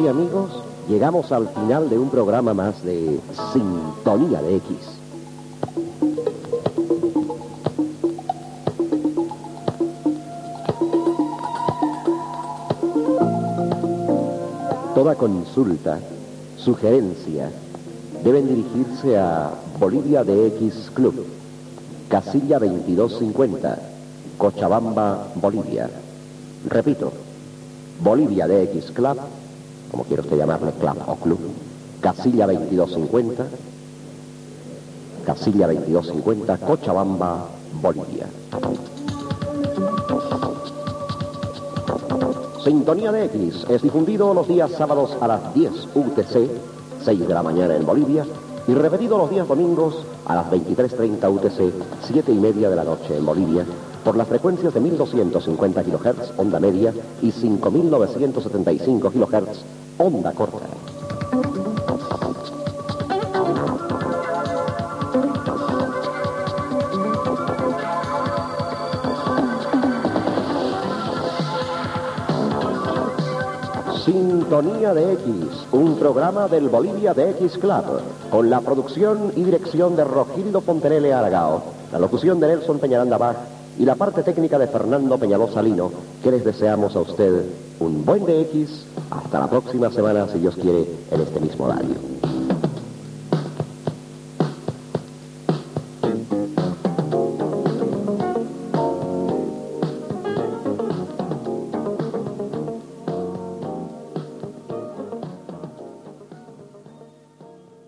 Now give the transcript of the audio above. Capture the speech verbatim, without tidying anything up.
y amigos, llegamos al final de un programa más de Sintonía de X. Toda consulta, sugerencia, deben dirigirse a Bolivia de X Club, casilla veintidós cincuenta, Cochabamba, Bolivia. Repito, Bolivia de X Club, como quiera usted llamarle, club o club, casilla veintidós cincuenta, casilla veintidós cincuenta, Cochabamba, Bolivia. Sintonía de X es difundido los días sábados a las diez U T C, seis de la mañana en Bolivia, y repetido los días domingos a las veintitrés treinta U T C, siete y media de la noche en Bolivia, por las frecuencias de mil doscientos cincuenta kilohertz, onda media, y cinco mil novecientos setenta y cinco kilohertz, onda corta. Sintonía de X, un programa del Bolivia de X Club, con la producción y dirección de Rogildo Fontenelle Aragao, la locución de Nelson Peñaranda Bach y la parte técnica de Fernando Peñalosa Lino, que les deseamos a usted un buen D X. Hasta la próxima semana, si Dios quiere, en este mismo horario.